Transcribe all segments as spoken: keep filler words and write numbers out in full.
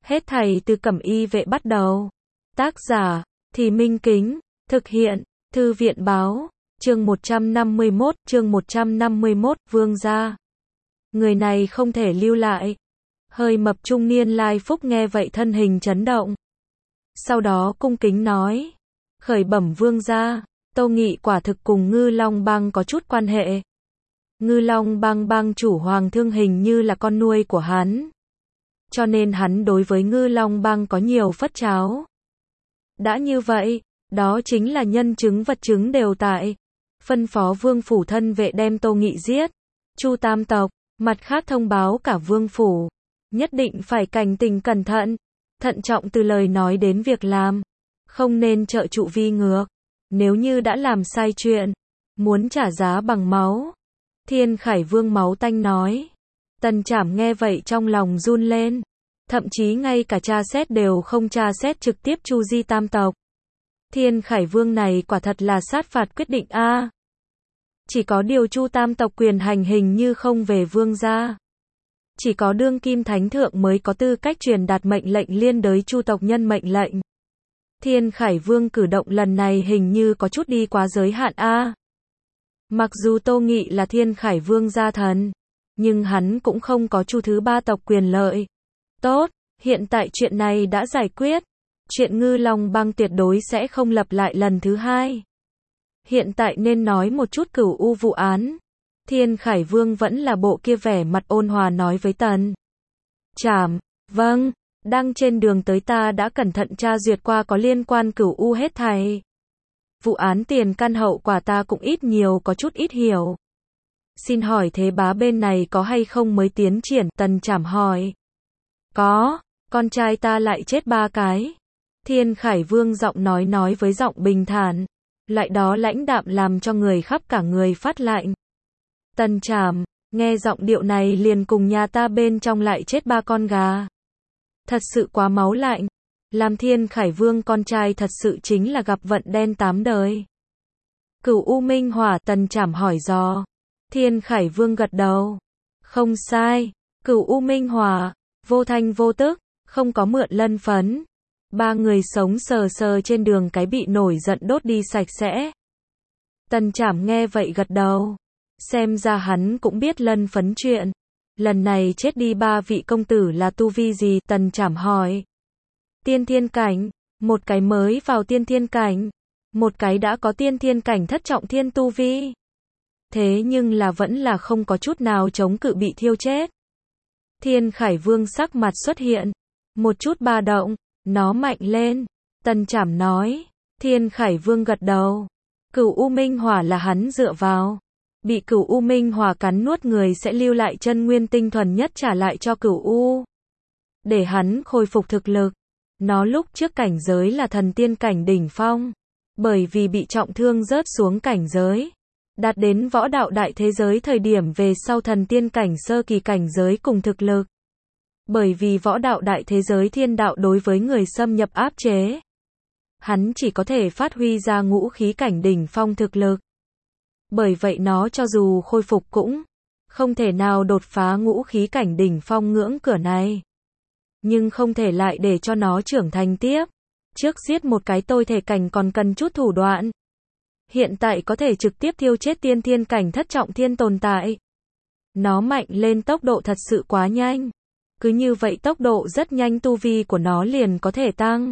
Hết thảy từ Cẩm Y Vệ bắt đầu. Tác giả, Thì Minh Kính, thực hiện, Thư viện báo, chương một trăm năm mươi mốt, chương một trăm năm mươi mốt, Vương gia. Người này không thể lưu lại. Hơi mập trung niên Lai Phúc nghe vậy thân hình chấn động. Sau đó cung kính nói, khởi bẩm Vương gia, Tô Nghị quả thực cùng Ngư Long Bang có chút quan hệ. Ngư Long Bang bang chủ Hoàng Thương hình như là con nuôi của hắn. Cho nên hắn đối với Ngư Long Bang có nhiều phất tráo. Đã như vậy, đó chính là nhân chứng vật chứng đều tại. Phân phó Vương phủ thân vệ đem Tô Nghị giết. Chu tam tộc, mặt khác thông báo cả Vương phủ. Nhất định phải cảnh tình cẩn thận. Thận trọng từ lời nói đến việc làm. Không nên trợ trụ vi ngược. Nếu như đã làm sai chuyện, muốn trả giá bằng máu. Thiên Khải Vương máu tanh nói. Tần Trảm nghe vậy trong lòng run lên. Thậm chí ngay cả tra xét đều không tra xét trực tiếp chu di tam tộc. Thiên Khải Vương này quả thật là sát phạt quyết định a. À, chỉ có điều chu tam tộc quyền hành hình như không về vương gia. Chỉ có đương kim thánh thượng mới có tư cách truyền đạt mệnh lệnh liên đới chu tộc nhân mệnh lệnh. Thiên Khải Vương cử động lần này hình như có chút đi quá giới hạn a. À, mặc dù Tô Nghị là Thiên Khải Vương gia thần, nhưng hắn cũng không có chu thứ ba tộc quyền lợi. Tốt, hiện tại chuyện này đã giải quyết. Chuyện Ngư Long Bang tuyệt đối sẽ không lặp lại lần thứ hai. Hiện tại nên nói một chút Cửu U vụ án. Thiên Khải Vương vẫn là bộ kia vẻ mặt ôn hòa nói với Tần Trảm, vâng, đang trên đường tới ta đã cẩn thận tra duyệt qua có liên quan Cửu U hết thảy. Vụ án tiền căn hậu quả ta cũng ít nhiều có chút ít hiểu. Xin hỏi thế bá bên này có hay không mới tiến triển? Tần Trảm hỏi. Có, con trai ta lại chết ba cái. Thiên Khải Vương giọng nói nói với giọng bình thản. Lại đó lãnh đạm làm cho người khắp cả người phát lạnh. Tần Trảm, nghe giọng điệu này liền cùng nhà ta bên trong lại chết ba con gà. Thật sự quá máu lạnh. Làm Thiên Khải Vương con trai thật sự chính là gặp vận đen tám đời. Cửu U Minh Hỏa? Tần Trảm hỏi dò. Thiên Khải Vương gật đầu. Không sai, Cửu U Minh Hỏa, vô thanh vô tức, không có mượn lân phấn. Ba người sống sờ sờ trên đường cái bị nổi giận đốt đi sạch sẽ. Tần Trảm nghe vậy gật đầu. Xem ra hắn cũng biết lân phấn chuyện. Lần này chết đi ba vị công tử là tu vi gì? Tần Trảm hỏi. Tiên thiên cảnh, một cái mới vào tiên thiên cảnh, một cái đã có tiên thiên cảnh thất trọng thiên tu vi. Thế nhưng là vẫn là không có chút nào chống cự bị thiêu chết. Thiên Khải Vương sắc mặt xuất hiện một chút ba động, nó mạnh lên. Tần Trảm nói. Thiên Khải Vương gật đầu. Cửu U Minh Hỏa là hắn dựa vào. Bị Cửu U Minh Hỏa cắn nuốt người sẽ lưu lại chân nguyên tinh thuần nhất trả lại cho Cửu U, để hắn khôi phục thực lực. Nó lúc trước cảnh giới là thần tiên cảnh đỉnh phong, bởi vì bị trọng thương rớt xuống cảnh giới, đạt đến võ đạo đại thế giới thời điểm về sau thần tiên cảnh sơ kỳ cảnh giới cùng thực lực. Bởi vì võ đạo đại thế giới thiên đạo đối với người xâm nhập áp chế, hắn chỉ có thể phát huy ra ngũ khí cảnh đỉnh phong thực lực. Bởi vậy nó cho dù khôi phục cũng không thể nào đột phá ngũ khí cảnh đỉnh phong ngưỡng cửa này. Nhưng không thể lại để cho nó trưởng thành tiếp. Trước giết một cái tôi thể cảnh còn cần chút thủ đoạn. Hiện tại có thể trực tiếp thiêu chết tiên thiên cảnh thất trọng thiên tồn tại. Nó mạnh lên tốc độ thật sự quá nhanh. Cứ như vậy tốc độ rất nhanh tu vi của nó liền có thể tăng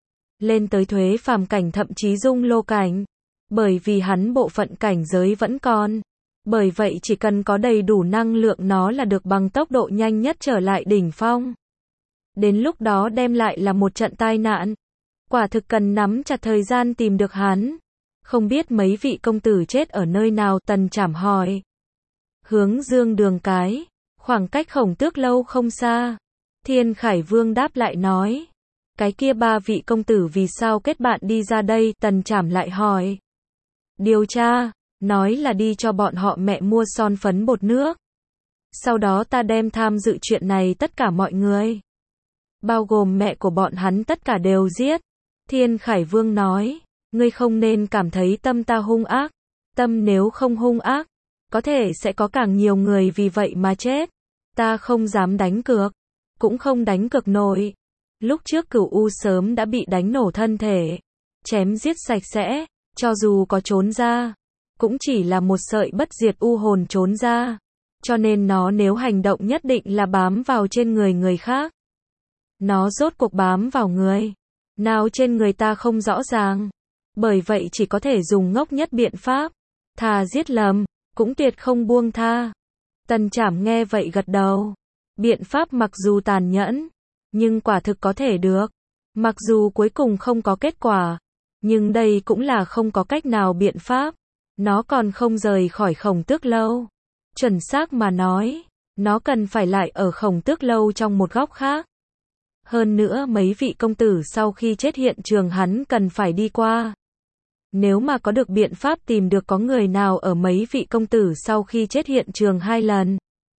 lên tới thuế phàm cảnh thậm chí dung lô cảnh. Bởi vì hắn bộ phận cảnh giới vẫn còn. Bởi vậy chỉ cần có đầy đủ năng lượng nó là được bằng tốc độ nhanh nhất trở lại đỉnh phong. Đến lúc đó đem lại là một trận tai nạn. Quả thực cần nắm chặt thời gian tìm được hắn. Không biết mấy vị công tử chết ở nơi nào? Tần Trảm hỏi. Hướng Dương đường cái, khoảng cách Khổng Tước lâu không xa. Thiên Khải Vương đáp lại nói. Cái kia ba vị công tử vì sao kết bạn đi ra đây? Tần Trảm lại hỏi. Điều tra, nói là đi cho bọn họ mẹ mua son phấn bột nước. Sau đó ta đem tham dự chuyện này tất cả mọi người, bao gồm mẹ của bọn hắn tất cả đều giết. Thiên Khải Vương nói. Ngươi không nên cảm thấy tâm ta hung ác. Tâm nếu không hung ác, có thể sẽ có càng nhiều người vì vậy mà chết. Ta không dám đánh cược, cũng không đánh cược nổi. Lúc trước Cửu U sớm đã bị đánh nổ thân thể, chém giết sạch sẽ, cho dù có trốn ra, cũng chỉ là một sợi bất diệt u hồn trốn ra, cho nên nó nếu hành động nhất định là bám vào trên người người khác. Nó rốt cuộc bám vào người nào trên người ta không rõ ràng, bởi vậy chỉ có thể dùng ngốc nhất biện pháp, thà giết lầm, cũng tuyệt không buông tha. Tần Trảm nghe vậy gật đầu. Biện pháp mặc dù tàn nhẫn, nhưng quả thực có thể được. Mặc dù cuối cùng không có kết quả, nhưng đây cũng là không có cách nào biện pháp. Nó còn không rời khỏi Khổng Tước Lâu. Chuẩn xác mà nói, nó cần phải lại ở Khổng Tước Lâu trong một góc khác. Hơn nữa mấy vị công tử sau khi chết hiện trường hắn cần phải đi qua. Nếu mà có được biện pháp tìm được có người nào ở mấy vị công tử sau khi chết hiện trường hai lần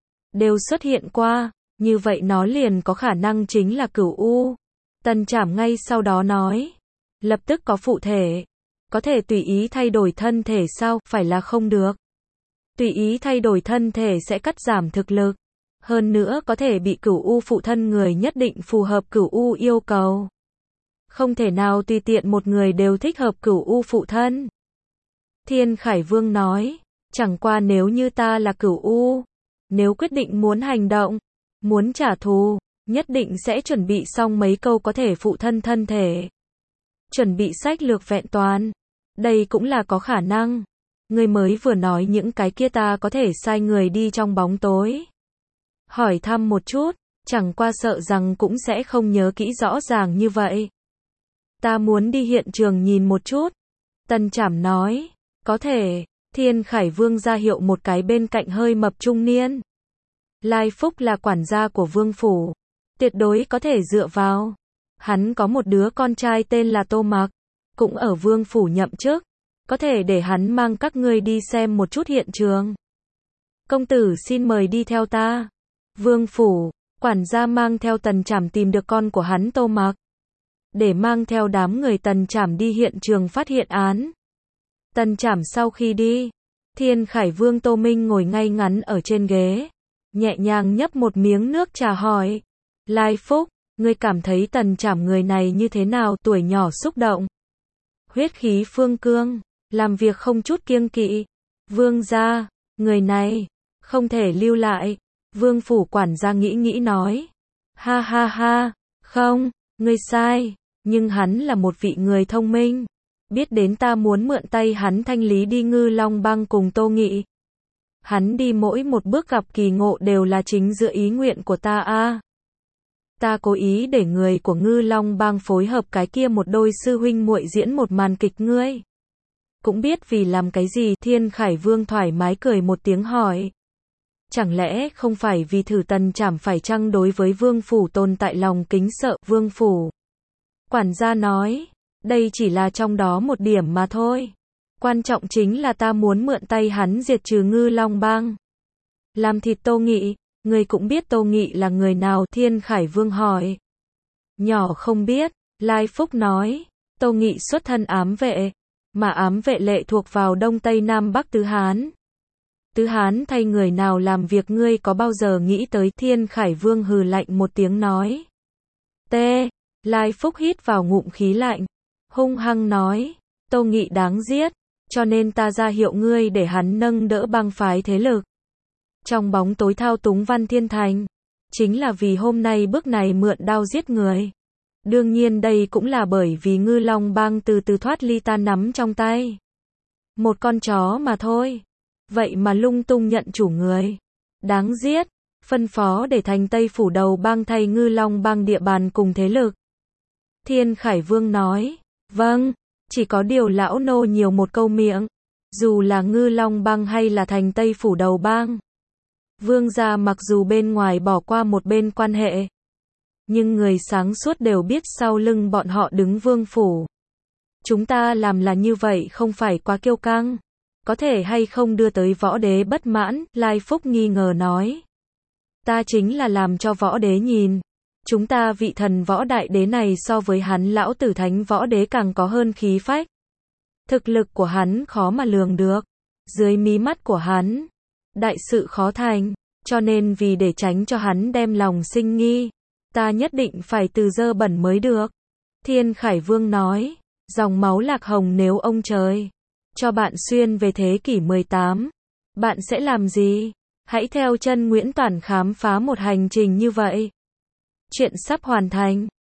đều xuất hiện qua, như vậy nó liền có khả năng chính là Cửu U. Tần Trảm ngay sau đó nói, lập tức có phụ thể, có thể tùy ý thay đổi thân thể sao, phải là không được. Tùy ý thay đổi thân thể sẽ cắt giảm thực lực, hơn nữa có thể bị Cửu U phụ thân người nhất định phù hợp Cửu U yêu cầu. Không thể nào tùy tiện một người đều thích hợp Cửu U phụ thân. Thiên Khải Vương nói, chẳng qua nếu như ta là Cửu U, nếu quyết định muốn hành động, muốn trả thù, nhất định sẽ chuẩn bị xong mấy câu có thể phụ thân thân thể. Chuẩn bị sách lược vẹn toàn. Đây cũng là có khả năng. Ngươi mới vừa nói những cái kia ta có thể sai người đi trong bóng tối. Hỏi thăm một chút, chẳng qua sợ rằng cũng sẽ không nhớ kỹ rõ ràng như vậy. Ta muốn đi hiện trường nhìn một chút. Tần Trảm nói, có thể. Thiên Khải Vương ra hiệu một cái bên cạnh hơi mập trung niên. Lai Phúc là quản gia của Vương Phủ, tuyệt đối có thể dựa vào. Hắn có một đứa con trai tên là Tô Mặc, cũng ở Vương Phủ nhậm chức, có thể để hắn mang các ngươi đi xem một chút hiện trường. Công tử xin mời đi theo ta. Vương Phủ, quản gia mang theo Tần Trảm tìm được con của hắn Tô Mặc, để mang theo đám người Tần Trảm đi hiện trường phát hiện án. Tần Trảm sau khi đi, Thiên Khải Vương Tô Minh ngồi ngay ngắn ở trên ghế, nhẹ nhàng nhấp một miếng nước trà hỏi, Lai Phúc, ngươi cảm thấy Tần Trảm người này như thế nào? Tuổi nhỏ xúc động, huyết khí phương cương, làm việc không chút kiêng kỵ. Vương gia, người này không thể lưu lại. Vương Phủ quản gia nghĩ nghĩ nói, ha ha ha, không, ngươi sai, nhưng hắn là một vị người thông minh, biết đến ta muốn mượn tay hắn thanh lý đi Ngư Long Bang cùng Tô Nghị. Hắn đi mỗi một bước gặp kỳ ngộ đều là chính giữa ý nguyện của ta a. À, ta cố ý để người của Ngư Long Bang phối hợp cái kia một đôi sư huynh muội diễn một màn kịch ngươi. Cũng biết vì làm cái gì? Thiên Khải Vương thoải mái cười một tiếng hỏi. Chẳng lẽ không phải vì thử Tần Trảm phải chăng đối với Vương Phủ tồn tại lòng kính sợ? Vương Phủ quản gia nói, đây chỉ là trong đó một điểm mà thôi. Quan trọng chính là ta muốn mượn tay hắn diệt trừ Ngư Long Bang, làm thịt Tô Nghị. Người cũng biết Tô Nghị là người nào? Thiên Khải Vương hỏi. Nhỏ không biết. Lai Phúc nói, Tô Nghị xuất thân ám vệ, mà ám vệ lệ thuộc vào Đông Tây Nam Bắc Tứ Hán. Tứ Hán thay người nào làm việc ngươi có bao giờ nghĩ tới? Thiên Khải Vương hừ lạnh một tiếng nói. T. Lai Phúc hít vào ngụm khí lạnh, hung hăng nói, Tô Nghị đáng giết, cho nên ta ra hiệu ngươi để hắn nâng đỡ bang phái thế lực trong bóng tối thao túng Văn Thiên Thành, chính là vì hôm nay bước này mượn đao giết người. Đương nhiên đây cũng là bởi vì Ngư Long Bang từ từ thoát ly ta nắm trong tay. Một con chó mà thôi, vậy mà lung tung nhận chủ người. Đáng giết, phân phó để thành Tây Phủ đầu bang thay Ngư Long Bang địa bàn cùng thế lực. Thiên Khải Vương nói, vâng, chỉ có điều lão nô nhiều một câu miệng, dù là Ngư Long Bang hay là thành Tây Phủ đầu bang. Vương gia mặc dù bên ngoài bỏ qua một bên quan hệ, nhưng người sáng suốt đều biết sau lưng bọn họ đứng Vương Phủ. Chúng ta làm là như vậy không phải quá kiêu căng, có thể hay không đưa tới võ đế bất mãn? Lai Phúc nghi ngờ nói. Ta chính là làm cho võ đế nhìn, chúng ta vị thần võ đại đế này so với hắn lão tử thánh võ đế càng có hơn khí phách. Thực lực của hắn khó mà lường được, dưới mí mắt của hắn, đại sự khó thành, cho nên vì để tránh cho hắn đem lòng sinh nghi, ta nhất định phải từ dơ bẩn mới được. Thiên Khải Vương nói, dòng máu Lạc Hồng nếu ông trời cho bạn xuyên về thế kỷ mười tám, bạn sẽ làm gì? Hãy theo chân Nguyễn Toản khám phá một hành trình như vậy. Chuyện sắp hoàn thành.